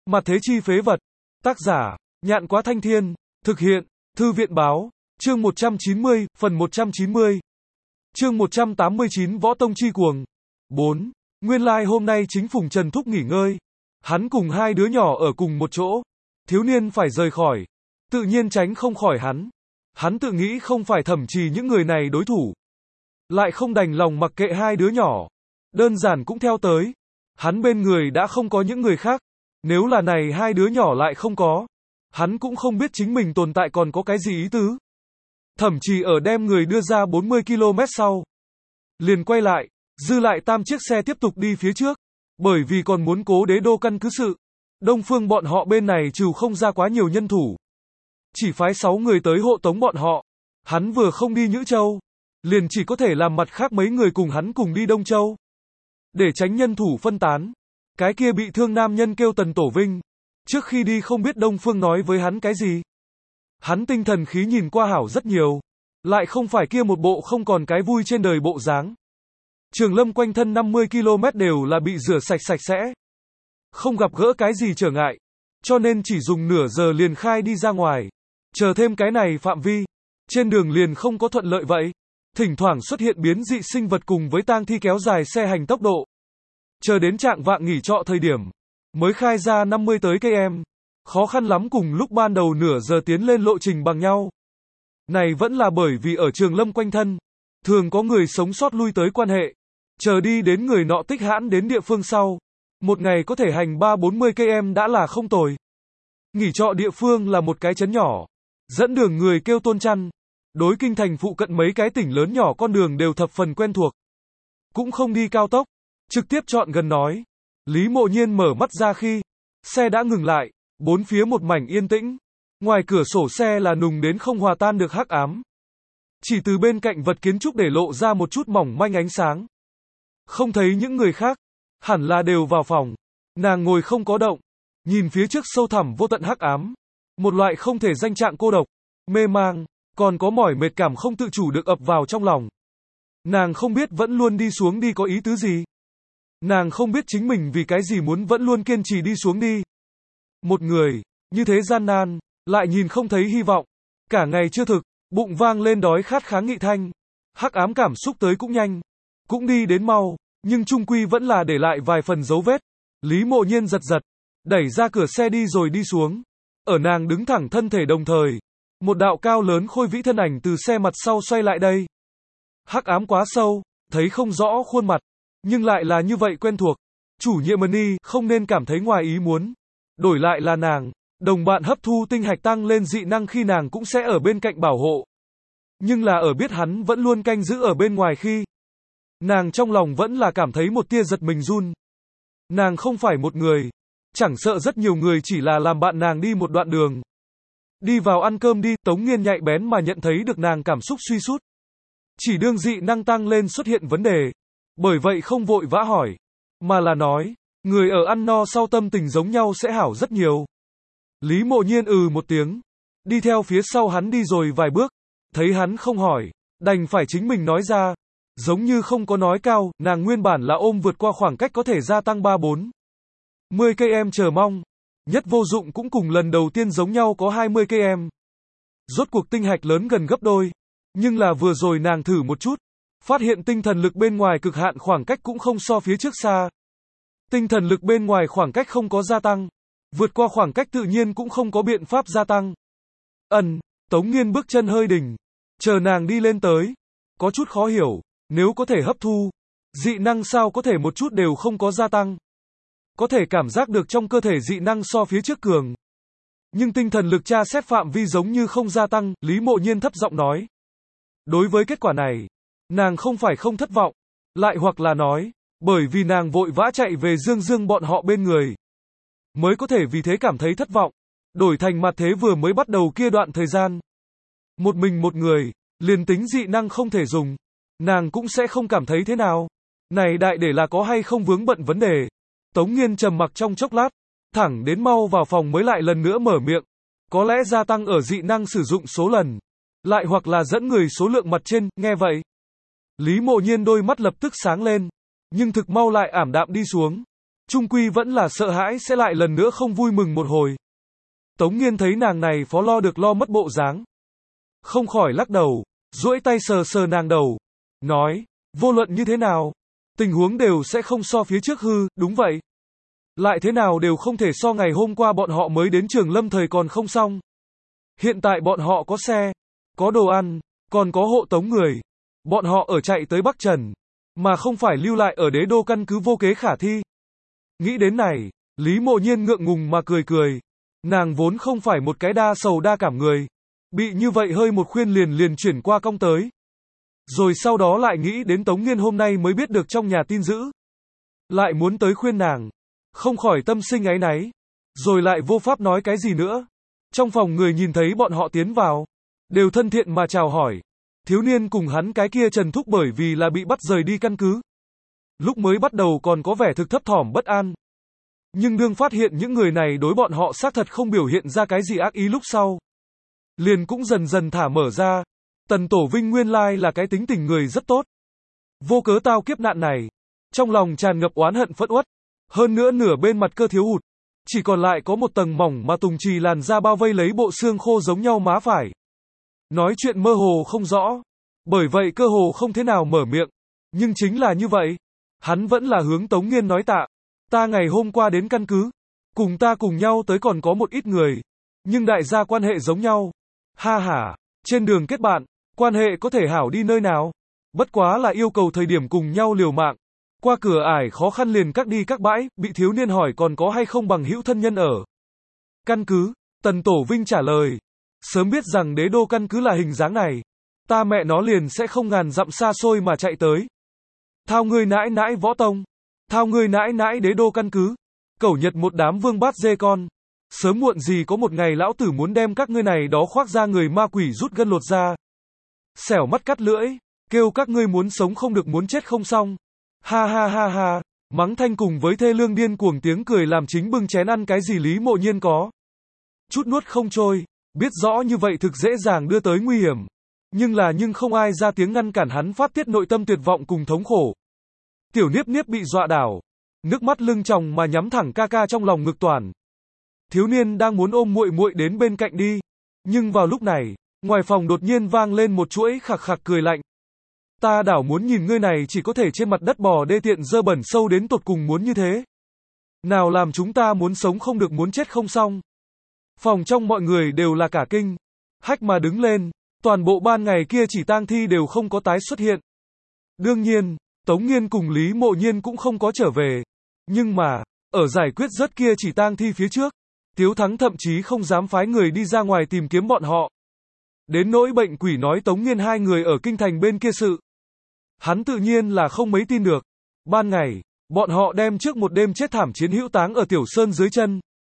Mặt thế chi phế vật. Tác giả, Nhạn Quá Thanh Thiên. Thực hiện, Thư viện báo. Chương 190, phần 190. Chương 189 Võ Tông Chi Cuồng. 4. Nguyên lai hôm nay chính Phùng Trần Thúc nghỉ ngơi. Hắn cùng hai đứa nhỏ ở cùng một chỗ. Thiếu niên phải rời khỏi. Tự nhiên tránh không khỏi hắn. Hắn tự nghĩ không phải Thẩm Trì những người này đối thủ. Lại không đành lòng mặc kệ hai đứa nhỏ. Đơn giản cũng theo tới. Hắn bên người đã không có những người khác. Nếu là này hai đứa nhỏ lại không có. Hắn cũng không biết chính mình tồn tại còn có cái gì ý tứ. Thẩm Trì ở đem người đưa ra 40 km sau. Liền quay lại, dư lại 8 chiếc xe tiếp tục đi phía trước. Bởi vì còn muốn cố đế đô căn cứ sự. Đông Phương bọn họ bên này trừ không ra quá nhiều nhân thủ. Chỉ phái 6 người tới hộ tống bọn họ. Hắn vừa không đi Nhữ Châu. Liền chỉ có thể làm mặt khác mấy người cùng hắn cùng đi Đông Châu. Để tránh nhân thủ phân tán. Cái kia bị thương nam nhân kêu Tần Tổ Vinh. Trước khi đi không biết Đông Phương nói với hắn cái gì. Hắn tinh thần khí nhìn qua hảo rất nhiều. Lại không phải kia một bộ không còn cái vui trên đời bộ dáng. Trường Lâm quanh thân 50 km đều là bị rửa sạch sạch sẽ. Không gặp gỡ cái gì trở ngại. Cho nên chỉ dùng nửa giờ liền khai đi ra ngoài. Chờ thêm cái này phạm vi. Trên đường liền không có thuận lợi vậy. Thỉnh thoảng xuất hiện biến dị sinh vật cùng với tang thi kéo dài xe hành tốc độ. Chờ đến trạng vạng nghỉ trọ thời điểm. Mới khai ra 50 tới km. Khó khăn lắm cùng lúc ban đầu nửa giờ tiến lên lộ trình bằng nhau. Này vẫn là bởi vì ở Trường Lâm quanh thân. Thường có người sống sót lui tới quan hệ. Chờ đi đến người nọ tích hãn đến địa phương sau. Một ngày có thể hành 3-40 km đã là không tồi. Nghỉ trọ địa phương là một cái trấn nhỏ. Dẫn đường người kêu Tôn Chăn. Đối kinh thành phụ cận mấy cái tỉnh lớn nhỏ con đường đều thập phần quen thuộc. Cũng không đi cao tốc. Trực tiếp chọn gần nói. Lý Mộ Nhiên mở mắt ra khi. Xe đã ngừng lại. Bốn phía một mảnh yên tĩnh. Ngoài cửa sổ xe là nùng đến không hòa tan được hắc ám. Chỉ từ bên cạnh vật kiến trúc để lộ ra một chút mỏng manh ánh sáng. Không thấy những người khác. Hẳn là đều vào phòng. Nàng ngồi không có động. Nhìn phía trước sâu thẳm vô tận hắc ám. Một loại không thể danh trạng cô độc. Mê mang. Còn có mỏi mệt cảm không tự chủ được ập vào trong lòng. Nàng không biết vẫn luôn đi xuống đi có ý tứ gì. Nàng không biết chính mình vì cái gì muốn vẫn luôn kiên trì đi xuống đi. Một người, như thế gian nan, lại nhìn không thấy hy vọng. Cả ngày chưa thực, bụng vang lên đói khát kháng nghị thanh. Hắc ám cảm xúc tới cũng nhanh. Cũng đi đến mau, nhưng chung quy vẫn là để lại vài phần dấu vết. Lý Mộ Nhiên giật giật, đẩy ra cửa xe đi rồi đi xuống. Ở nàng đứng thẳng thân thể đồng thời. Một đạo cao lớn khôi vĩ thân ảnh từ xe mặt sau xoay lại đây. Hắc ám quá sâu, thấy không rõ khuôn mặt. Nhưng lại là như vậy quen thuộc. Chủ nhiệm Mani không nên cảm thấy ngoài ý muốn. Đổi lại là nàng, đồng bạn hấp thu tinh hạch tăng lên dị năng khi nàng cũng sẽ ở bên cạnh bảo hộ. Nhưng là ở biết hắn vẫn luôn canh giữ ở bên ngoài khi. Nàng trong lòng vẫn là cảm thấy một tia giật mình run. Nàng không phải một người. Chẳng sợ rất nhiều người chỉ là làm bạn nàng đi một đoạn đường. Đi vào ăn cơm đi, Tống Nghiên nhạy bén mà nhận thấy được nàng cảm xúc suy sút. Chỉ đương dị năng tăng lên xuất hiện vấn đề. Bởi vậy không vội vã hỏi. Mà là nói, người ở ăn no sau tâm tình giống nhau sẽ hảo rất nhiều. Lý Mộ Nhiên một tiếng. Đi theo phía sau hắn đi rồi vài bước. Thấy hắn không hỏi. Đành phải chính mình nói ra. Giống như không có nói cao, nàng nguyên bản là ôm vượt qua khoảng cách có thể gia tăng 3-4. 10 km chờ mong. Nhất vô dụng cũng cùng lần đầu tiên giống nhau có 20 km. Rốt cuộc tinh hạch lớn gần gấp đôi. Nhưng là vừa rồi nàng thử một chút. Phát hiện tinh thần lực bên ngoài cực hạn khoảng cách cũng không so phía trước xa. Tinh thần lực bên ngoài khoảng cách không có gia tăng. Vượt qua khoảng cách tự nhiên cũng không có biện pháp gia tăng. Tống Nghiên bước chân hơi đỉnh. Chờ nàng đi lên tới. Có chút khó hiểu. Nếu có thể hấp thu. Dị năng sao có thể một chút đều không có gia tăng. Có thể cảm giác được trong cơ thể dị năng so phía trước cường. Nhưng tinh thần lực tra xét phạm vi giống như không gia tăng. Lý Mộ Nhiên thấp giọng nói. Đối với kết quả này. Nàng không phải không thất vọng. Lại hoặc là nói. Bởi vì nàng vội vã chạy về Dương bọn họ bên người. Mới có thể vì thế cảm thấy thất vọng. Đổi thành mặt thế vừa mới bắt đầu kia đoạn thời gian. Một mình một người. Liền tính dị năng không thể dùng. Nàng cũng sẽ không cảm thấy thế nào. Này đại để là có hay không vướng bận vấn đề. Tống Nghiên trầm mặc trong chốc lát. Thẳng đến mau vào phòng mới lại lần nữa mở miệng. Có lẽ gia tăng ở dị năng sử dụng số lần. Lại hoặc là dẫn người số lượng mặt trên, nghe vậy. Lý Mộ Nhiên đôi mắt lập tức sáng lên. Nhưng thực mau lại ảm đạm đi xuống. chung quy vẫn là sợ hãi sẽ lại lần nữa không vui mừng một hồi. Tống Nghiên thấy nàng này phó lo được lo mất bộ dáng, không khỏi lắc đầu, duỗi tay sờ sờ nàng đầu, nói, vô luận như thế nào, tình huống đều sẽ không so phía trước hư, đúng vậy. Lại thế nào đều không thể so ngày hôm qua bọn họ mới đến Trường Lâm thời còn không xong. Hiện tại bọn họ có xe, có đồ ăn, còn có hộ tống người. Bọn họ ở chạy tới Bắc Trần, mà không phải lưu lại ở đế đô căn cứ vô kế khả thi. Nghĩ đến này, Lý Mộ Nhiên ngượng ngùng mà cười cười. Nàng vốn không phải một cái đa sầu đa cảm người. Bị như vậy hơi một khuyên liền chuyển qua cong tới. Rồi sau đó lại nghĩ đến Tống Nghiên hôm nay mới biết được trong nhà tin dữ. Lại muốn tới khuyên nàng. Không khỏi tâm sinh áy náy. Rồi lại vô pháp nói cái gì nữa. Trong phòng người nhìn thấy bọn họ tiến vào. Đều thân thiện mà chào hỏi. Thiếu niên cùng hắn cái kia Trần Thúc bởi vì là bị bắt rời đi căn cứ. Lúc mới bắt đầu còn có vẻ thực thấp thỏm bất an. Nhưng đương phát hiện những người này đối bọn họ xác thật không biểu hiện ra cái gì ác ý lúc sau. Liền cũng dần dần thả mở ra. Tần Tổ Vinh nguyên lai là cái tính tình người rất tốt. Vô cớ tao kiếp nạn này. Trong lòng tràn ngập oán hận phẫn uất. Hơn nữa nửa bên mặt cơ thiếu hụt. Chỉ còn lại có một tầng mỏng mà tùng trì làn da bao vây lấy bộ xương khô giống nhau má phải. Nói chuyện mơ hồ không rõ. Bởi vậy cơ hồ không thế nào mở miệng. Nhưng chính là như vậy. Hắn vẫn là hướng Tống Nghiên nói tạ. Ta ngày hôm qua đến căn cứ. Cùng ta cùng nhau tới còn có một ít người. Nhưng đại gia quan hệ giống nhau. Ha ha. Trên đường kết bạn. Quan hệ có thể hảo đi nơi nào. Bất quá là yêu cầu thời điểm cùng nhau liều mạng. Qua cửa ải khó khăn liền các đi các bãi. Bị thiếu niên hỏi còn có hay không bằng hữu thân nhân ở căn cứ. Tần Tổ Vinh trả lời. Sớm biết rằng đế đô căn cứ là hình dáng này. Ta mẹ nó liền sẽ không ngàn dặm xa xôi mà chạy tới. Thao ngươi nãi nãi võ tông. Thao ngươi nãi nãi đế đô căn cứ. Cẩu nhật một đám vương bát dê con. Sớm muộn gì có một ngày lão tử muốn đem các ngươi này đó khoác ra người ma quỷ rút gân lột ra. Xẻo mắt cắt lưỡi. Kêu các ngươi muốn sống không được muốn chết không xong. Ha ha ha ha. Mắng thanh cùng với thê lương điên cuồng tiếng cười làm chính bưng chén ăn cái gì Lý Mộ Nhiên có chút nuốt không trôi. Biết rõ như vậy thực dễ dàng đưa tới nguy hiểm. Nhưng không ai ra tiếng ngăn cản hắn phát tiết nội tâm tuyệt vọng cùng thống khổ. Tiểu Niếp Niếp bị dọa đảo. Nước mắt lưng tròng mà nhắm thẳng ca ca trong lòng ngực toàn. Thiếu niên đang muốn ôm muội muội đến bên cạnh đi. Nhưng vào lúc này, ngoài phòng đột nhiên vang lên một chuỗi khạc khạc cười lạnh. Ta đảo muốn nhìn ngươi này chỉ có thể trên mặt đất bò đê tiện dơ bẩn sâu đến tột cùng muốn như thế. Nào làm chúng ta muốn sống không được muốn chết không xong. Phòng trong mọi người đều là cả kinh. Hách mà đứng lên. Toàn bộ ban ngày kia chỉ tang thi đều không có tái xuất hiện. Đương nhiên, Tống Nghiên cùng Lý Mộ Nhiên cũng không có trở về. Nhưng mà, ở giải quyết rớt kia chỉ tang thi phía trước, Tiếu Thắng thậm chí không dám phái người đi ra ngoài tìm kiếm bọn họ. Đến nỗi bệnh quỷ nói Tống Nghiên hai người ở kinh thành bên kia sự. Hắn tự nhiên là không mấy tin được. Ban ngày, bọn họ đem trước một đêm chết thảm chiến hữu táng ở Tiểu Sơn dưới chân.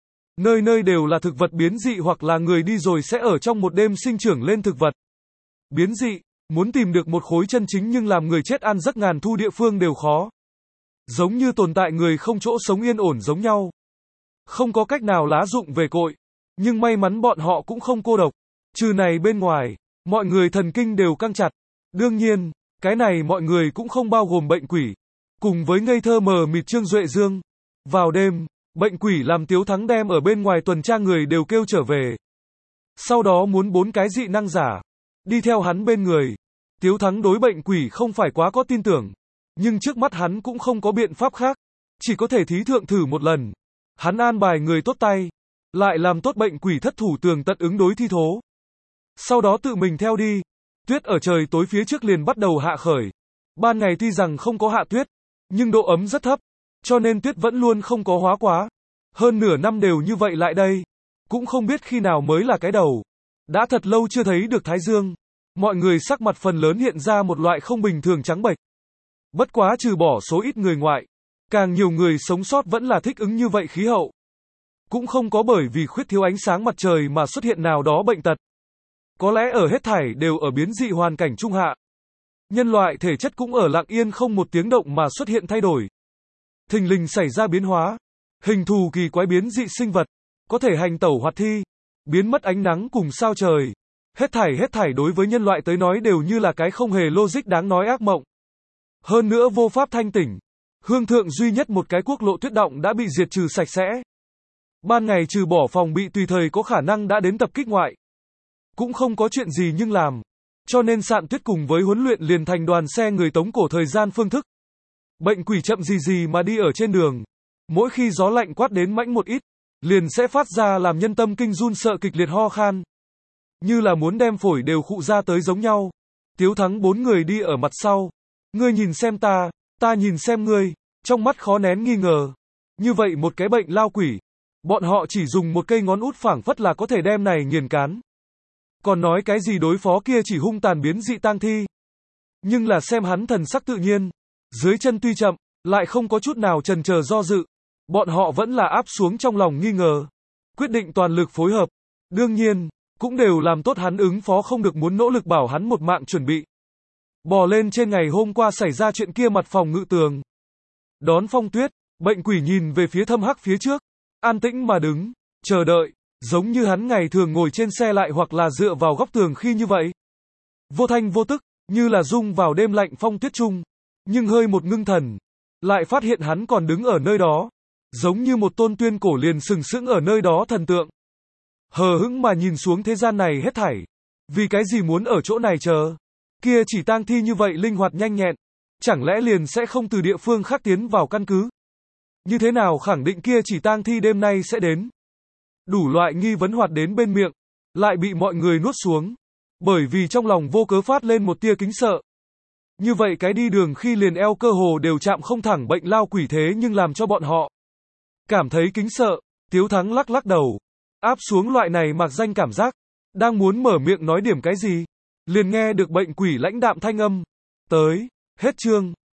Nơi nơi đều là thực vật biến dị hoặc là người đi rồi sẽ ở trong một đêm sinh trưởng lên thực vật. Biến dị, muốn tìm được một khối chân chính nhưng làm người chết ăn giấc ngàn thu địa phương đều khó. Giống như tồn tại người không chỗ sống yên ổn giống nhau. Không có cách nào lá dụng về cội. Nhưng may mắn bọn họ cũng không cô độc. Trừ này bên ngoài, mọi người thần kinh đều căng chặt. Đương nhiên, cái này mọi người cũng không bao gồm bệnh quỷ. Cùng với ngây thơ mờ mịt Trương Duệ Dương. Vào đêm, bệnh quỷ làm Tiếu Thắng đem ở bên ngoài tuần tra người đều kêu trở về. Sau đó muốn 4 cái dị năng giả đi theo hắn bên người. Tiếu Thắng đối bệnh quỷ không phải quá có tin tưởng. Nhưng trước mắt hắn cũng không có biện pháp khác. Chỉ có thể thí thượng thử một lần. Hắn an bài người tốt tay. Lại làm tốt bệnh quỷ thất thủ tường tận ứng đối thi thố. Sau đó tự mình theo đi. Tuyết ở trời tối phía trước liền bắt đầu hạ khởi. Ban ngày tuy rằng không có hạ tuyết. Nhưng độ ấm rất thấp. Cho nên tuyết vẫn luôn không có hóa quá. Hơn nửa năm đều như vậy lại đây. Cũng không biết khi nào mới là cái đầu. Đã thật lâu chưa thấy được thái dương. Mọi người sắc mặt phần lớn hiện ra một loại không bình thường trắng bệch. Bất quá trừ bỏ số ít người ngoại. Càng nhiều người sống sót vẫn là thích ứng như vậy khí hậu. Cũng không có bởi vì khuyết thiếu ánh sáng mặt trời mà xuất hiện nào đó bệnh tật. Có lẽ ở hết thảy đều ở biến dị hoàn cảnh trung hạ. Nhân loại thể chất cũng ở lặng yên không một tiếng động mà xuất hiện thay đổi. Thình lình xảy ra biến hóa. Hình thù kỳ quái biến dị sinh vật. Có thể hành tẩu hoạt thi. Biến mất ánh nắng cùng sao trời. Hết thảy đối với nhân loại tới nói đều như là cái không hề logic đáng nói ác mộng. Hơn nữa vô pháp thanh tỉnh. Hương thượng duy nhất một cái quốc lộ tuyết động đã bị diệt trừ sạch sẽ. Ban ngày trừ bỏ phòng bị tùy thời có khả năng đã đến tập kích ngoại. Cũng không có chuyện gì nhưng làm. Cho nên Sạn Tuyết cùng với huấn luyện liền thành đoàn xe người tống cổ thời gian phương thức. Bệnh quỷ chậm gì mà đi ở trên đường. Mỗi khi gió lạnh quát đến mãnh một ít, liền sẽ phát ra làm nhân tâm kinh run sợ kịch liệt ho khan. Như là muốn đem phổi đều khụ ra tới giống nhau. Tiếu Thắng 4 người đi ở mặt sau. Ngươi nhìn xem ta nhìn xem ngươi, trong mắt khó nén nghi ngờ. Như vậy một cái bệnh lao quỷ, bọn họ chỉ dùng một cây ngón út phảng phất là có thể đem này nghiền cán. Còn nói cái gì đối phó kia chỉ hung tàn biến dị tang thi. Nhưng là xem hắn thần sắc tự nhiên, dưới chân tuy chậm, lại không có chút nào chần chờ do dự. Bọn họ vẫn là áp xuống trong lòng nghi ngờ, quyết định toàn lực phối hợp. Đương nhiên, cũng đều làm tốt hắn ứng phó không được muốn nỗ lực bảo hắn một mạng chuẩn bị. Bò lên trên ngày hôm qua xảy ra chuyện kia mặt phòng ngự tường. Đón Phong Tuyết, bệnh quỷ nhìn về phía thâm hắc phía trước, an tĩnh mà đứng, chờ đợi, giống như hắn ngày thường ngồi trên xe lại hoặc là dựa vào góc tường khi như vậy. Vô thanh vô tức, như là rung vào đêm lạnh phong tuyết trung, nhưng hơi một ngưng thần, lại phát hiện hắn còn đứng ở nơi đó, giống như một tôn tuyên cổ liền sừng sững ở nơi đó thần tượng. Hờ hững mà nhìn xuống thế gian này hết thảy, vì cái gì muốn ở chỗ này chờ? Kia chỉ tang thi như vậy linh hoạt nhanh nhẹn, chẳng lẽ liền sẽ không từ địa phương khác tiến vào căn cứ? Như thế nào khẳng định kia chỉ tang thi đêm nay sẽ đến? Đủ loại nghi vấn hoạt đến bên miệng, lại bị mọi người nuốt xuống, bởi vì trong lòng vô cớ phát lên một tia kính sợ. Như vậy cái đi đường khi liền eo cơ hồ đều chạm không thẳng bệnh lao quỷ thế nhưng làm cho bọn họ cảm thấy kính sợ. Tiếu Thắng lắc lắc đầu, áp xuống loại này mặc danh cảm giác, đang muốn mở miệng nói điểm cái gì, liền nghe được bệnh quỷ lãnh đạm thanh âm. Tới, hết chương.